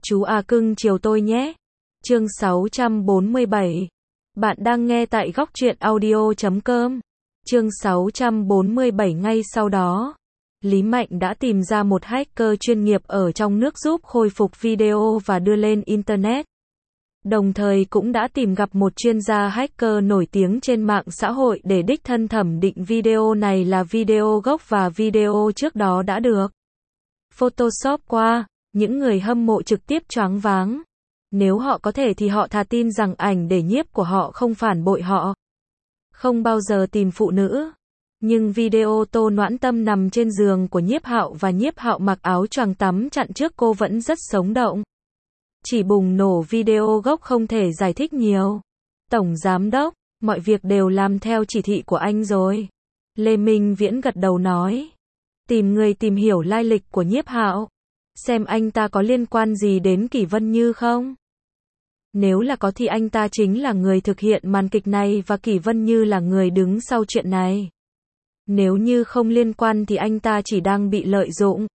Chú à cưng chiều tôi nhé. Chương 647. Bạn đang nghe tại góc truyện audio.com. Chương 647. Ngay sau đó, Lý Mạnh đã tìm ra một hacker chuyên nghiệp ở trong nước giúp khôi phục video và đưa lên Internet. Đồng thời cũng đã tìm gặp một chuyên gia hacker nổi tiếng trên mạng xã hội để đích thân thẩm định video này là video gốc và video trước đó đã được Photoshop qua. Những người hâm mộ trực tiếp choáng váng. Nếu họ có thể thì họ thà tin rằng ảnh để nhiếp của họ không phản bội họ. Không bao giờ tìm phụ nữ. Nhưng video Tô Noãn Tâm nằm trên giường của Nhiếp Hạo và Nhiếp Hạo mặc áo choàng tắm chặn trước cô vẫn rất sống động. Chỉ bùng nổ video gốc không thể giải thích nhiều. Tổng giám đốc, mọi việc đều làm theo chỉ thị của anh rồi. Lê Minh Viễn gật đầu nói. Tìm người tìm hiểu lai lịch của Nhiếp Hạo. Xem anh ta có liên quan gì đến Kỷ Vân Như không? Nếu là có thì anh ta chính là người thực hiện màn kịch này và Kỷ Vân Như là người đứng sau chuyện này. Nếu như không liên quan thì anh ta chỉ đang bị lợi dụng.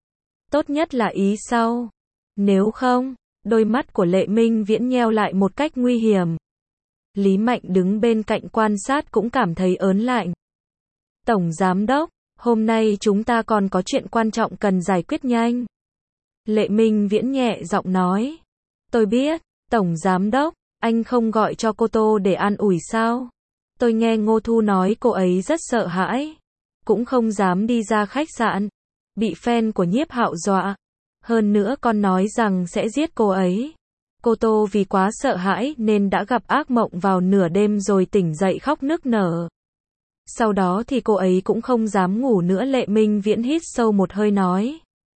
Tốt nhất là ý sau. Nếu không, đôi mắt của Lệ Minh Viễn nheo lại một cách nguy hiểm. Lý Mạnh đứng bên cạnh quan sát cũng cảm thấy ớn lạnh. Tổng giám đốc, hôm nay chúng ta còn có chuyện quan trọng cần giải quyết nhanh. Lệ Minh Viễn nhẹ giọng nói. Tôi biết, Tổng Giám Đốc, anh không gọi cho cô Tô để an ủi sao? Tôi nghe Ngô Thu nói cô ấy rất sợ hãi. Cũng không dám đi ra khách sạn. Bị fan của Nhiếp Hạo dọa. Hơn nữa còn nói rằng sẽ giết cô ấy. Cô Tô vì quá sợ hãi nên đã gặp ác mộng vào nửa đêm rồi tỉnh dậy khóc nức nở. Sau đó thì cô ấy cũng không dám ngủ nữa. Lệ Minh Viễn hít sâu một hơi nói.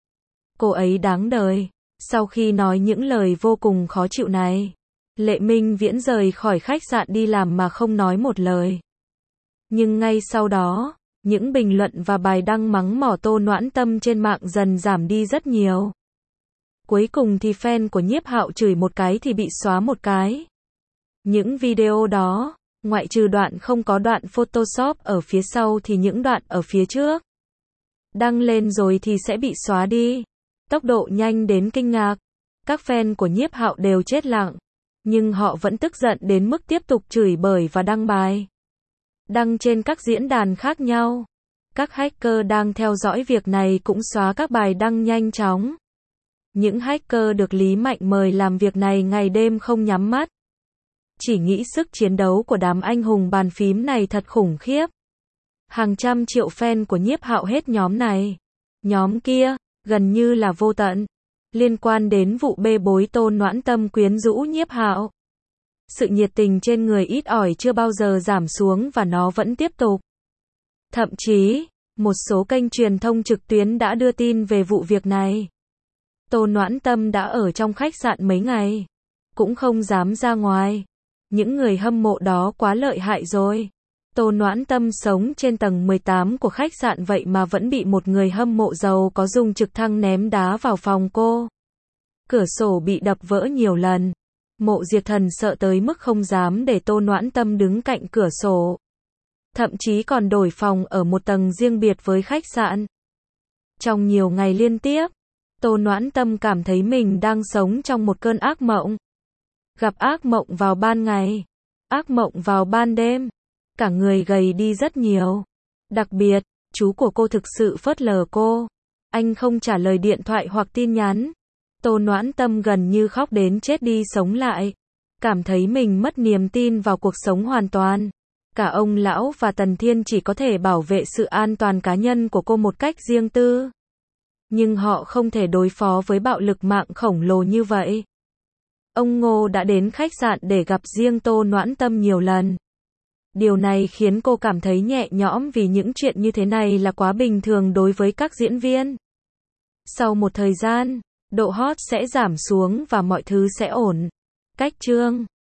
Cô ấy đáng đời. Sau khi nói những lời vô cùng khó chịu này, Lệ Minh Viễn rời khỏi khách sạn đi làm mà không nói một lời. Nhưng ngay sau đó, những bình luận và bài đăng mắng mỏ Tô Noãn Tâm trên mạng dần giảm đi rất nhiều. Cuối cùng thì fan của Nhiếp Hạo chửi một cái thì bị xóa một cái. Những video đó, ngoại trừ đoạn không có đoạn Photoshop ở phía sau thì những đoạn ở phía trước đăng lên rồi thì sẽ bị xóa đi. Tốc độ nhanh đến kinh ngạc. Các fan của Nhiếp Hạo đều chết lặng. Nhưng họ vẫn tức giận đến mức tiếp tục chửi bới và đăng bài. Đăng trên các diễn đàn khác nhau. Các hacker đang theo dõi việc này cũng xóa các bài đăng nhanh chóng. Những hacker được Lý Mạnh mời làm việc này ngày đêm không nhắm mắt. Chỉ nghĩ sức chiến đấu của đám anh hùng bàn phím này thật khủng khiếp. Hàng trăm triệu fan của Nhiếp Hạo hết nhóm này, nhóm kia, gần như là vô tận, liên quan đến vụ bê bối Tô Noãn Tâm quyến rũ Nhiếp Hạo. Sự nhiệt tình trên người ít ỏi chưa bao giờ giảm xuống và nó vẫn tiếp tục. Thậm chí, một số kênh truyền thông trực tuyến đã đưa tin về vụ việc này. Tô Noãn Tâm đã ở trong khách sạn mấy ngày, cũng không dám ra ngoài. Những người hâm mộ đó quá lợi hại rồi. Tô Noãn Tâm sống trên tầng 18 của khách sạn vậy mà vẫn bị một người hâm mộ giàu có dùng trực thăng ném đá vào phòng cô. Cửa sổ bị đập vỡ nhiều lần. Mộ Diệt Thần sợ tới mức không dám để Tô Noãn Tâm đứng cạnh cửa sổ. Thậm chí còn đổi phòng ở một tầng riêng biệt với khách sạn. Trong nhiều ngày liên tiếp, Tô Noãn Tâm cảm thấy mình đang sống trong một cơn ác mộng. Gặp ác mộng vào ban ngày, ác mộng vào ban đêm. Cả người gầy đi rất nhiều. Đặc biệt, chú của cô thực sự phớt lờ cô. Anh không trả lời điện thoại hoặc tin nhắn. Tô Noãn Tâm gần như khóc đến chết đi sống lại. Cảm thấy mình mất niềm tin vào cuộc sống hoàn toàn. Cả ông lão và Tần Thiên chỉ có thể bảo vệ sự an toàn cá nhân của cô một cách riêng tư. Nhưng họ không thể đối phó với bạo lực mạng khổng lồ như vậy. Ông Ngô đã đến khách sạn để gặp riêng Tô Noãn Tâm nhiều lần. Điều này khiến cô cảm thấy nhẹ nhõm vì những chuyện như thế này là quá bình thường đối với các diễn viên. Sau một thời gian, độ hot sẽ giảm xuống và mọi thứ sẽ ổn. Cách chương